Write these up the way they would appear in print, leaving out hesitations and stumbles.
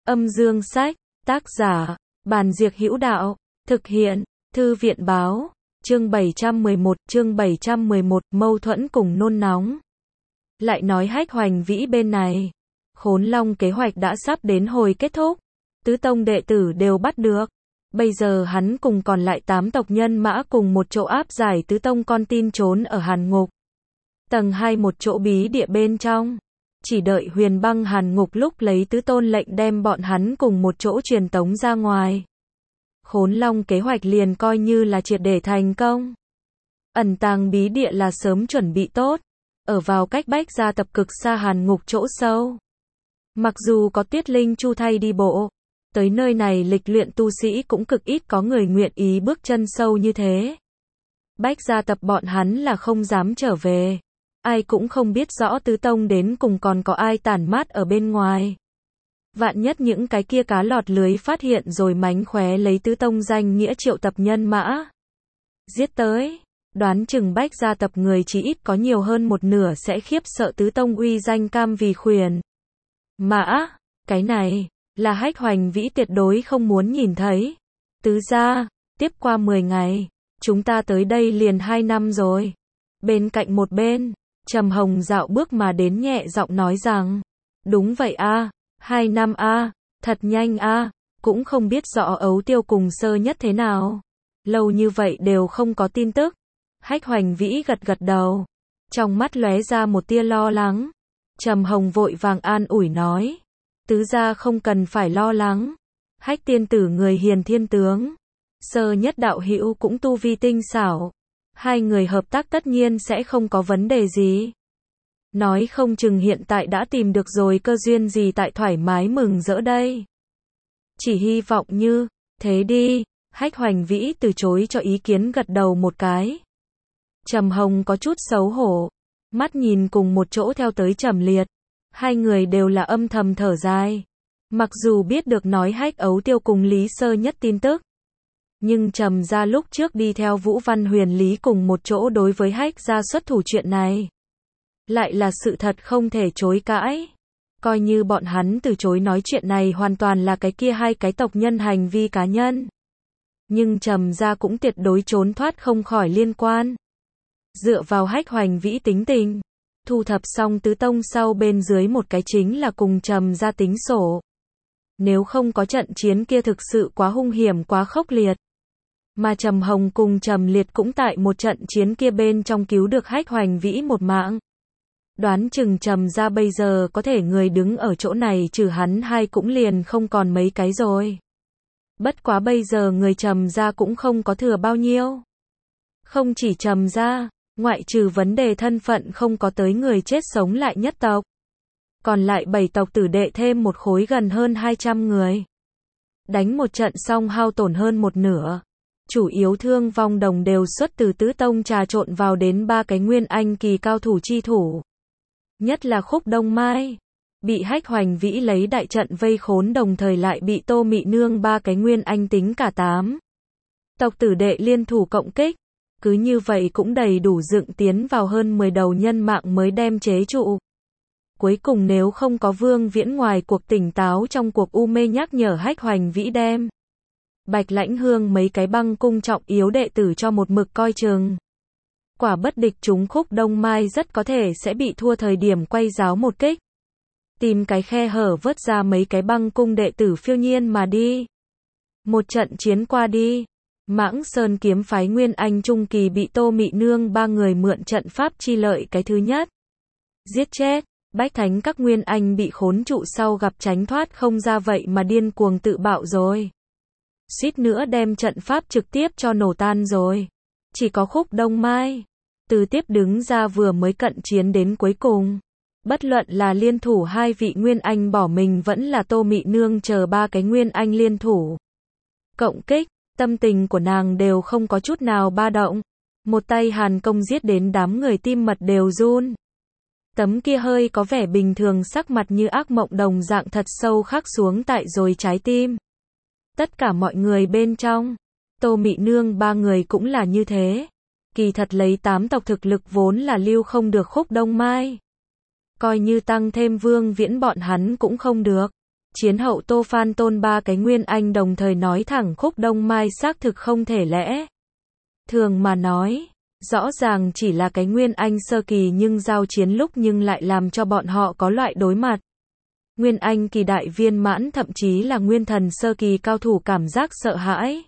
Âm dương sách, tác giả, Bàn Diệc Hữu Đạo, thực hiện, Thư viện Báo, chương 711, mâu thuẫn cùng nôn nóng. Lại nói Hách Hoành Vĩ bên này, Khốn Long kế hoạch đã sắp đến hồi kết thúc, tứ tông đệ tử đều bắt được. Bây giờ hắn cùng còn lại 8 tộc nhân mã cùng một chỗ áp giải tứ tông con tin trốn ở Hàn Ngục. Tầng 2 một chỗ bí địa bên trong. Chỉ đợi Huyền Băng Hàn Ngục lúc lấy tứ tôn lệnh đem bọn hắn cùng một chỗ truyền tống ra ngoài. Khốn Long kế hoạch liền coi như là triệt để thành công. Ẩn tàng bí địa là sớm chuẩn bị tốt, ở vào cách Bách Gia Tập cực xa Hàn Ngục chỗ sâu. Mặc dù có Tuyết Linh Chu thay đi bộ, tới nơi này lịch luyện tu sĩ cũng cực ít có người nguyện ý bước chân sâu như thế. Bách Gia Tập bọn hắn là không dám trở về. Ai cũng không biết rõ tứ tông đến cùng còn có ai tản mát ở bên ngoài. Vạn nhất những cái kia cá lọt lưới phát hiện rồi mánh khóe lấy tứ tông danh nghĩa triệu tập nhân mã. Giết tới, đoán chừng Bách Gia Tập người chỉ ít có nhiều hơn một nửa sẽ khiếp sợ tứ tông uy danh cam vì khuyển. Mã, cái này, là Hách Hoành Vĩ tuyệt đối không muốn nhìn thấy. Tứ gia, tiếp qua 10 ngày, chúng ta tới đây liền 2 năm rồi. Bên cạnh một bên, Trầm Hồng dạo bước mà đến nhẹ giọng nói rằng, đúng vậy a, 2 năm a, thật nhanh a, cũng không biết rõ Ấu Tiêu cùng Sơ Nhất thế nào. Lâu như vậy đều không có tin tức. Hách Hoành Vĩ gật gật đầu, trong mắt lóe ra một tia lo lắng. Trầm Hồng vội vàng an ủi nói, tứ gia không cần phải lo lắng. Hách tiên tử người hiền thiên tướng, Sơ Nhất đạo hữu cũng tu vi tinh xảo. Hai người hợp tác tất nhiên sẽ không có vấn đề gì. Nói không chừng hiện tại đã tìm được rồi cơ duyên gì tại thoải mái mừng rỡ đây. Chỉ hy vọng như, thế đi. Hách Hoành Vĩ từ chối cho ý kiến gật đầu một cái. Trầm Hồng có chút xấu hổ, mắt nhìn cùng một chỗ theo tới Trầm Liệt. Hai người đều là âm thầm thở dài. Mặc dù biết được nói Hách Ấu Tiêu cùng Lý Sơ Nhất tin tức, nhưng Trầm gia lúc trước đi theo Vũ Văn Huyền Lý cùng một chỗ đối với Hách gia xuất thủ chuyện này, lại là sự thật không thể chối cãi. Coi như bọn hắn từ chối nói chuyện này hoàn toàn là cái kia hai cái tộc nhân hành vi cá nhân. Nhưng Trầm gia cũng tuyệt đối trốn thoát không khỏi liên quan. Dựa vào Hách Hoành Vĩ tính tình, thu thập xong tứ tông sau bên dưới một cái chính là cùng Trầm gia tính sổ. Nếu không có trận chiến kia thực sự quá hung hiểm quá khốc liệt. Mà Trầm Hồng cùng Trầm Liệt cũng tại một trận chiến kia bên trong cứu được Hách Hoành Vĩ một mạng. Đoán chừng Trầm gia bây giờ có thể người đứng ở chỗ này trừ hắn hai cũng liền không còn mấy cái rồi. Bất quá bây giờ người Trầm gia cũng không có thừa bao nhiêu. Không chỉ Trầm gia, ngoại trừ vấn đề thân phận không có tới người chết sống lại nhất tộc. Còn lại 7 tộc tử đệ thêm một khối gần hơn 200 người. Đánh một trận xong hao tổn hơn một nửa. Chủ yếu thương vong đồng đều xuất từ tứ tông trà trộn vào đến 3 cái nguyên anh kỳ cao thủ chi thủ. Nhất là Khúc Đông Mai, bị Hách Hoành Vĩ lấy đại trận vây khốn đồng thời lại bị Tô Mị Nương 3 cái nguyên anh tính cả 8 tộc tử đệ liên thủ cộng kích. Cứ như vậy cũng đầy đủ dựng tiến vào hơn 10 đầu nhân mạng mới đem chế trụ. Cuối cùng nếu không có Vương Viễn ngoài cuộc tỉnh táo trong cuộc u mê nhắc nhở Hách Hoành Vĩ đem Bạch Lãnh Hương mấy cái băng cung trọng yếu đệ tử cho một mực coi chừng. Quả bất địch chúng Khúc Đông Mai rất có thể sẽ bị thua thời điểm quay giáo một kích. Tìm cái khe hở vớt ra mấy cái băng cung đệ tử phiêu nhiên mà đi. Một trận chiến qua đi, Mãng Sơn kiếm phái Nguyên Anh Trung Kỳ bị Tô Mị Nương 3 người mượn trận pháp chi lợi cái thứ nhất. Giết chết, Bách Thánh các Nguyên Anh bị khốn trụ sau gặp tránh thoát không ra vậy mà điên cuồng tự bạo rồi. Suýt nữa đem trận pháp trực tiếp cho nổ tan rồi. Chỉ có Khúc Đông Mai, từ tiếp đứng ra vừa mới cận chiến đến cuối cùng. Bất luận là liên thủ hai vị Nguyên Anh bỏ mình vẫn là Tô Mị Nương chờ 3 cái Nguyên Anh liên thủ cộng kích, tâm tình của nàng đều không có chút nào ba động. Một tay hàn công giết đến đám người tim mật đều run. Tấm kia hơi có vẻ bình thường sắc mặt như ác mộng đồng dạng thật sâu khắc xuống tại rồi trái tim. Tất cả mọi người bên trong, Tô Mị Nương 3 người cũng là như thế. Kỳ thật lấy 8 tộc thực lực vốn là lưu không được Khúc Đông Mai. Coi như tăng thêm Vương Viễn bọn hắn cũng không được. Chiến hậu Tô Phan Tôn ba cái Nguyên Anh đồng thời nói thẳng Khúc Đông Mai xác thực không thể lẽ. Thường mà nói, rõ ràng chỉ là cái Nguyên Anh sơ kỳ nhưng giao chiến lúc nhưng lại làm cho bọn họ có loại đối mặt. Nguyên Anh kỳ đại viên mãn thậm chí là Nguyên Thần sơ kỳ cao thủ cảm giác sợ hãi.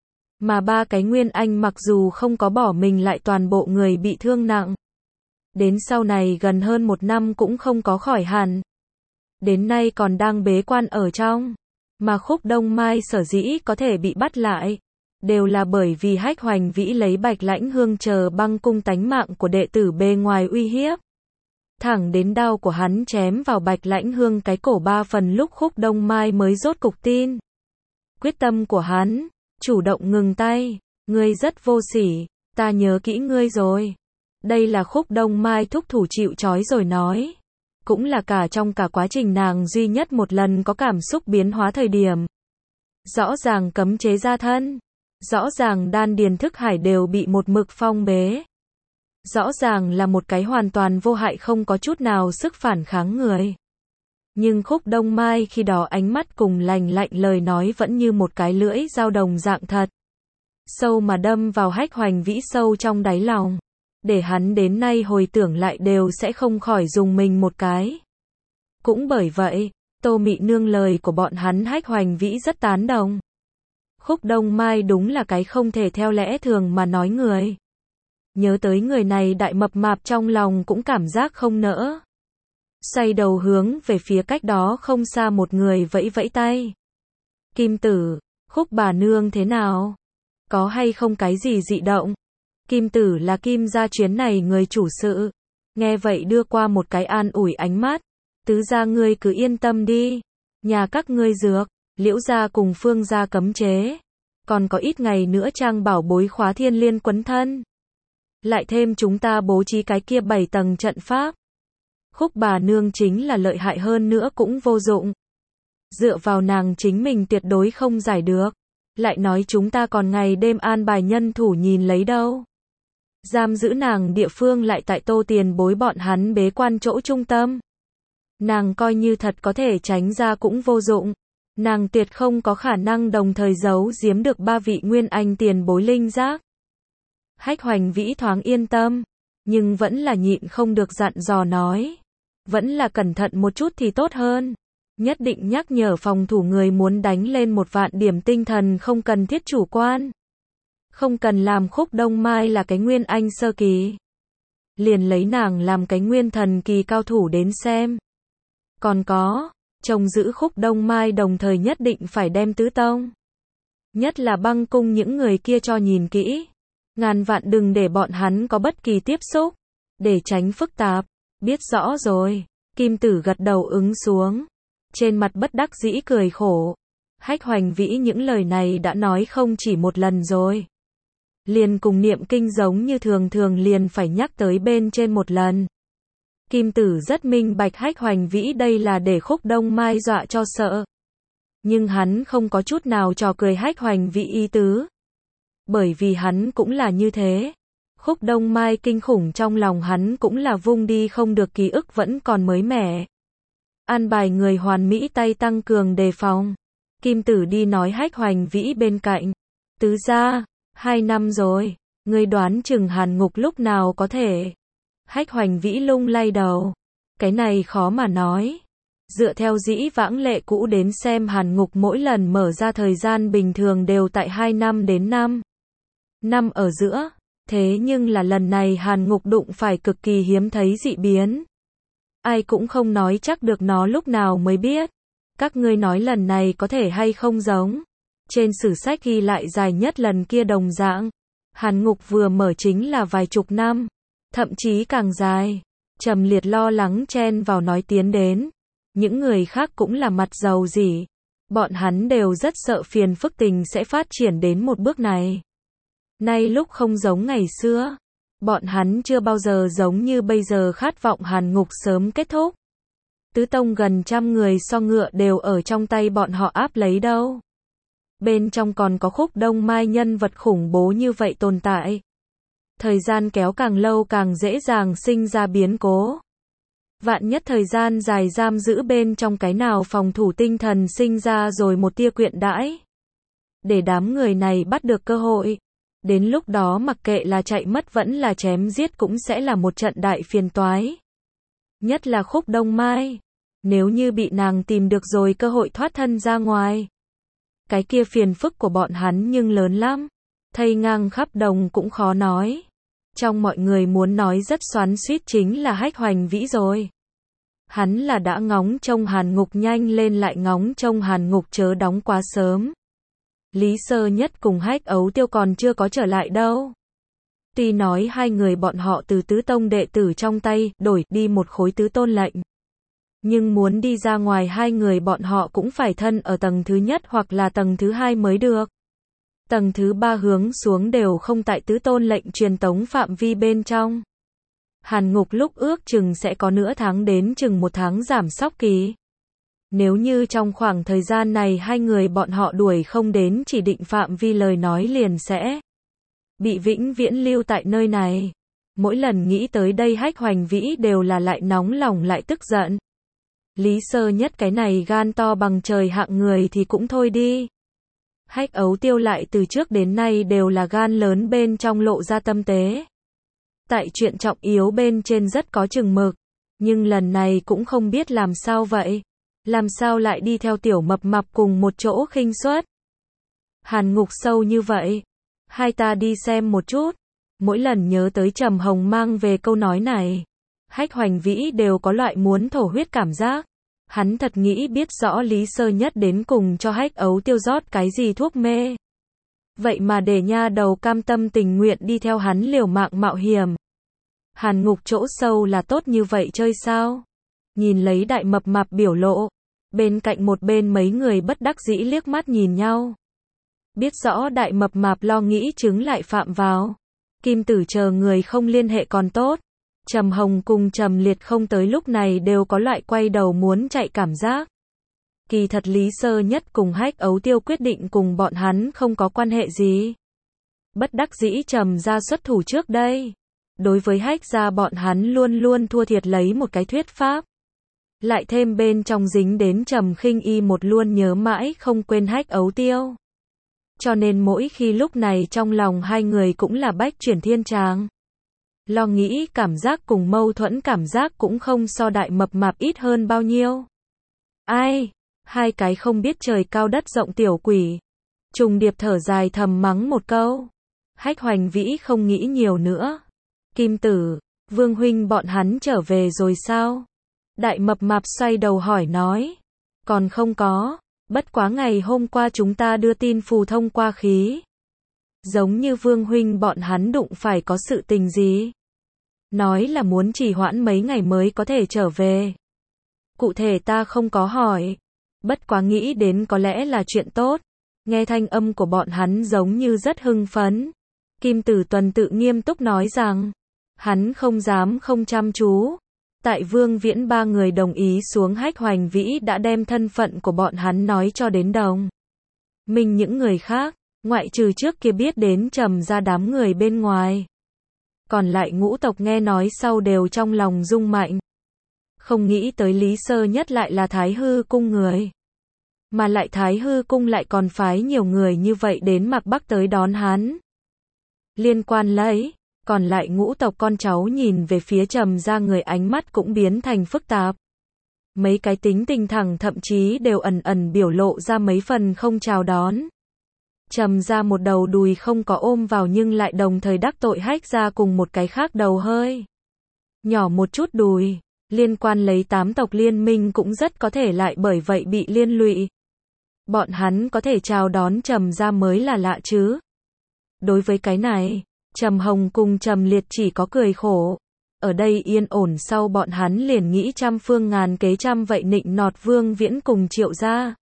Mà ba cái Nguyên Anh mặc dù không có bỏ mình lại toàn bộ người bị thương nặng. Đến sau này gần hơn 1 năm cũng không có khỏi hẳn. Đến nay còn đang bế quan ở trong. Mà Khúc Đông Mai sở dĩ có thể bị bắt lại. Đều là bởi vì Hách Hoành Vĩ lấy Bạch Lãnh Hương chờ băng cung tánh mạng của đệ tử bề ngoài uy hiếp. Thẳng đến đao của hắn chém vào Bạch Lãnh Hương cái cổ 3 phần lúc Khúc Đông Mai mới rốt cục tin. Quyết tâm của hắn, chủ động ngừng tay, ngươi rất vô sỉ, ta nhớ kỹ ngươi rồi. Đây là Khúc Đông Mai thúc thủ chịu trói rồi nói. Cũng là cả trong cả quá trình nàng duy nhất một lần có cảm xúc biến hóa thời điểm. Rõ ràng cấm chế ra thân. Rõ ràng đan điền thức hải đều bị một mực phong bế. Rõ ràng là một cái hoàn toàn vô hại không có chút nào sức phản kháng người. Nhưng Khúc Đông Mai khi đó ánh mắt cùng lành lạnh lời nói vẫn như một cái lưỡi dao đồng dạng thật. Sâu mà đâm vào Hách Hoành Vĩ sâu trong đáy lòng. Để hắn đến nay hồi tưởng lại đều sẽ không khỏi dùng mình một cái. Cũng bởi vậy, Tô Mị Nương lời của bọn hắn Hách Hoành Vĩ rất tán đồng. Khúc Đông Mai đúng là cái không thể theo lẽ thường mà nói người. Nhớ tới người này đại mập mạp trong lòng cũng cảm giác không nỡ. Xoay đầu hướng về phía cách đó không xa một người vẫy vẫy tay. Kim Tử, Khúc bà nương thế nào? Có hay không cái gì dị động? Kim Tử là Kim gia chuyến này người chủ sự. Nghe vậy đưa qua một cái an ủi ánh mắt. Tứ gia ngươi cứ yên tâm đi. Nhà các ngươi dược, Liễu gia cùng Phương gia cấm chế. Còn có ít ngày nữa trang bảo bối khóa thiên liên quấn thân. Lại thêm chúng ta bố trí cái kia 7 tầng trận pháp. Khúc bà nương chính là lợi hại hơn nữa cũng vô dụng. Dựa vào nàng chính mình tuyệt đối không giải được. Lại nói chúng ta còn ngày đêm an bài nhân thủ nhìn lấy đâu. Giam giữ nàng địa phương lại tại Tô Tiền Bối bọn hắn bế quan chỗ trung tâm. Nàng coi như thật có thể tránh ra cũng vô dụng. Nàng tuyệt không có khả năng đồng thời giấu giếm được 3 vị Nguyên Anh tiền bối linh giác. Hách Hoành Vĩ thoáng yên tâm, nhưng vẫn là nhịn không được dặn dò nói. Vẫn là cẩn thận một chút thì tốt hơn. Nhất định nhắc nhở phòng thủ người muốn đánh lên 1 vạn điểm tinh thần không cần thiết chủ quan. Không cần làm Khúc Đông Mai là cái Nguyên Anh sơ kỳ. Liền lấy nàng làm cái Nguyên Thần kỳ cao thủ đến xem. Còn có, trông giữ Khúc Đông Mai đồng thời nhất định phải đem tứ tông. Nhất là băng cung những người kia cho nhìn kỹ. Ngàn vạn đừng để bọn hắn có bất kỳ tiếp xúc. Để tránh phức tạp. Biết rõ rồi. Kim Tử gật đầu ứng xuống. Trên mặt bất đắc dĩ cười khổ. Hách Hoành Vĩ những lời này đã nói không chỉ một lần rồi. Liền cùng niệm kinh giống như thường thường liền phải nhắc tới bên trên một lần. Kim Tử rất minh bạch Hách Hoành Vĩ đây là để Khúc Đông Mai dọa cho sợ. Nhưng hắn không có chút nào trò cười Hách Hoành Vĩ ý tứ. Bởi vì hắn cũng là như thế. Khúc Đông Mai kinh khủng trong lòng hắn cũng là vung đi không được ký ức vẫn còn mới mẻ. An bài người hoàn mỹ tay tăng cường đề phòng. Kim Tử đi nói Hách Hoành Vĩ bên cạnh. Tứ gia, 2 năm rồi, ngươi đoán chừng Hàn Ngục lúc nào có thể. Hách Hoành Vĩ lung lay đầu. Cái này khó mà nói. Dựa theo dĩ vãng lệ cũ đến xem Hàn Ngục mỗi lần mở ra thời gian bình thường đều tại 2 năm đến 5 năm ở giữa. Thế nhưng là lần này Hàn Ngục đụng phải cực kỳ hiếm thấy dị biến. Ai cũng không nói chắc được nó lúc nào mới biết. Các ngươi nói lần này có thể hay không giống. Trên sử sách ghi lại dài nhất lần kia đồng dạng. Hàn Ngục vừa mở chính là vài chục năm. Thậm chí càng dài. Trầm Liệt lo lắng chen vào nói tiến đến. Những người khác cũng là mặt dầu dỉ. Bọn hắn đều rất sợ phiền phức tình sẽ phát triển đến một bước này. Nay lúc không giống ngày xưa. Bọn hắn chưa bao giờ giống như bây giờ khát vọng Hàn Ngục sớm kết thúc. Tứ tông gần 100 người so ngựa đều ở trong tay bọn họ áp lấy đâu. Bên trong còn có Khúc Đông Mai nhân vật khủng bố như vậy tồn tại. Thời gian kéo càng lâu càng dễ dàng sinh ra biến cố. Vạn nhất thời gian dài giam giữ bên trong cái nào phòng thủ tinh thần sinh ra rồi một tia quyện đãi. Để đám người này bắt được cơ hội. Đến lúc đó mặc kệ là chạy mất vẫn là chém giết cũng sẽ là một trận đại phiền toái. Nhất là Khúc Đông Mai. Nếu như bị nàng tìm được rồi cơ hội thoát thân ra ngoài. Cái kia phiền phức của bọn hắn nhưng lớn lắm. Thây ngang khắp đồng cũng khó nói. Trong mọi người muốn nói rất xoắn xuýt chính là Hách Hoành Vĩ rồi. Hắn là đã ngóng trông Hàn Ngục nhanh lên lại ngóng trông Hàn Ngục chớ đóng quá sớm. Lý Sơ Nhất cùng Hách Ấu Tiêu còn chưa có trở lại đâu. Tuy nói hai người bọn họ từ tứ tông đệ tử trong tay đổi đi một khối tứ tôn lệnh. Nhưng muốn đi ra ngoài hai người bọn họ cũng phải thân ở tầng thứ nhất hoặc là tầng thứ hai mới được. Tầng thứ ba hướng xuống đều không tại tứ tôn lệnh truyền tống phạm vi bên trong. Hàn Ngục lúc ước chừng sẽ có nửa tháng đến chừng một tháng giảm sóc kỳ. Nếu như trong khoảng thời gian này hai người bọn họ đuổi không đến chỉ định phạm vi lời nói liền sẽ bị vĩnh viễn lưu tại nơi này. Mỗi lần nghĩ tới đây Hách Hoành Vĩ đều là lại nóng lòng lại tức giận. Lý Sơ Nhất cái này gan to bằng trời hạng người thì cũng thôi đi. Hách Ấu Tiêu lại từ trước đến nay đều là gan lớn bên trong lộ ra tâm tế. Tại chuyện trọng yếu bên trên rất có chừng mực. Nhưng lần này cũng không biết làm sao vậy. Làm sao lại đi theo tiểu mập mạp cùng một chỗ khinh suất. Hàn Ngục sâu như vậy. Hai ta đi xem một chút. Mỗi lần nhớ tới Trầm Hồng mang về câu nói này. Hách Hoành Vĩ đều có loại muốn thổ huyết cảm giác. Hắn thật nghĩ biết rõ Lý Sơ Nhất đến cùng cho Hách Ấu Tiêu rót cái gì thuốc mê. Vậy mà để nha đầu cam tâm tình nguyện đi theo hắn liều mạng mạo hiểm. Hàn Ngục chỗ sâu là tốt như vậy chơi sao? Nhìn lấy đại mập mạp biểu lộ. Bên cạnh một bên mấy người bất đắc dĩ liếc mắt nhìn nhau. Biết rõ đại mập mạp lo nghĩ chứng lại phạm vào. Kim Tử chờ người không liên hệ còn tốt. Trầm Hồng cùng Trầm Liệt không tới lúc này đều có loại quay đầu muốn chạy cảm giác. Kỳ thật Lý Sơ Nhất cùng Hách Ấu Tiêu quyết định cùng bọn hắn không có quan hệ gì. Bất đắc dĩ Trầm ra xuất thủ trước đây. Đối với Hách gia bọn hắn luôn luôn thua thiệt lấy một cái thuyết pháp. Lại thêm bên trong dính đến Trầm Khinh Y một luôn nhớ mãi không quên Hách Ấu Tiêu. Cho nên mỗi khi lúc này trong lòng hai người cũng là bách chuyển thiên tràng. Lo nghĩ cảm giác cùng mâu thuẫn cảm giác cũng không so đại mập mạp ít hơn bao nhiêu. Ai? Hai cái không biết trời cao đất rộng tiểu quỷ. Trùng điệp thở dài thầm mắng một câu. Hách Hoành Vĩ không nghĩ nhiều nữa. Kim Tử, Vương huynh bọn hắn trở về rồi sao? Đại mập mạp xoay đầu hỏi nói. Còn không có. Bất quá ngày hôm qua chúng ta đưa tin phù thông qua khí. Giống như Vương huynh bọn hắn đụng phải có sự tình gì. Nói là muốn trì hoãn mấy ngày mới có thể trở về. Cụ thể ta không có hỏi. Bất quá nghĩ đến có lẽ là chuyện tốt. Nghe thanh âm của bọn hắn giống như rất hưng phấn. Kim Tử Tuần tự nghiêm túc nói rằng. Hắn không dám không chăm chú. Tại Vương Viễn ba người đồng ý xuống Hách Hoành Vĩ đã đem thân phận của bọn hắn nói cho đến đồng. Mình những người khác, ngoại trừ trước kia biết đến Trầm ra đám người bên ngoài. Còn lại ngũ tộc nghe nói sau đều trong lòng rung mạnh. Không nghĩ tới Lý Sơ Nhất lại là Thái Hư cung người. Mà lại Thái Hư cung lại còn phái nhiều người như vậy đến Mạc Bắc tới đón hắn. Liên quan lấy. Còn lại ngũ tộc con cháu nhìn về phía Trầm ra người ánh mắt cũng biến thành phức tạp. Mấy cái tính tình thẳng thậm chí đều ẩn ẩn biểu lộ ra mấy phần không chào đón. Trầm ra một đầu đùi không có ôm vào nhưng lại đồng thời đắc tội Hách ra cùng một cái khác đầu hơi nhỏ một chút đùi. Liên quan lấy 8 tộc liên minh cũng rất có thể lại bởi vậy bị liên lụy. Bọn hắn có thể chào đón Trầm ra mới là lạ chứ. Đối với cái này, Trầm Hồng cùng Trầm Liệt chỉ có cười khổ. Ở đây yên ổn sau bọn hắn liền nghĩ trăm phương ngàn kế trăm vậy nịnh nọt Vương Viễn cùng Triệu gia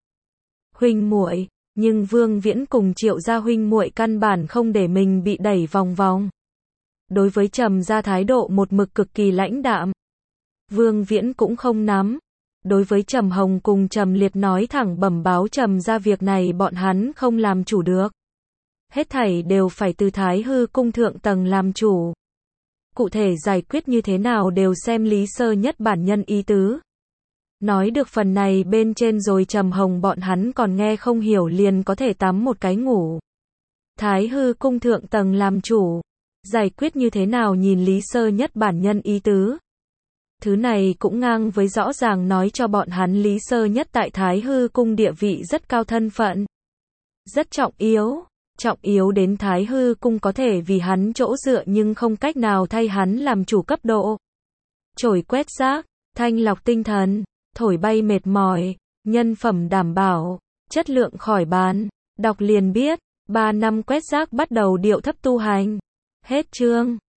huynh muội, nhưng Vương Viễn cùng Triệu gia huynh muội căn bản không để mình bị đẩy vòng vòng. Đối với Trầm gia thái độ một mực cực kỳ lãnh đạm. Vương Viễn cũng không nắm. Đối với Trầm Hồng cùng Trầm Liệt nói thẳng bẩm báo Trầm gia việc này bọn hắn không làm chủ được. Hết thảy đều phải từ Thái Hư cung thượng tầng làm chủ. Cụ thể giải quyết như thế nào đều xem Lý Sơ Nhất bản nhân ý tứ. Nói được phần này bên trên rồi Trầm Hồng bọn hắn còn nghe không hiểu liền có thể tắm một cái ngủ. Thái hư cung thượng tầng làm chủ. Giải quyết như thế nào nhìn Lý Sơ Nhất bản nhân ý tứ. Thứ này cũng ngang với rõ ràng nói cho bọn hắn Lý Sơ Nhất tại Thái hư cung địa vị rất cao, thân phận rất trọng yếu đến Thái hư cung có thể vì hắn chỗ dựa nhưng không cách nào thay hắn làm chủ cấp độ. Chổi quét rác, thanh lọc tinh thần, thổi bay mệt mỏi, nhân phẩm đảm bảo, chất lượng khỏi bàn, đọc liền biết, 3 năm quét rác bắt đầu điệu thấp tu hành. Hết chương.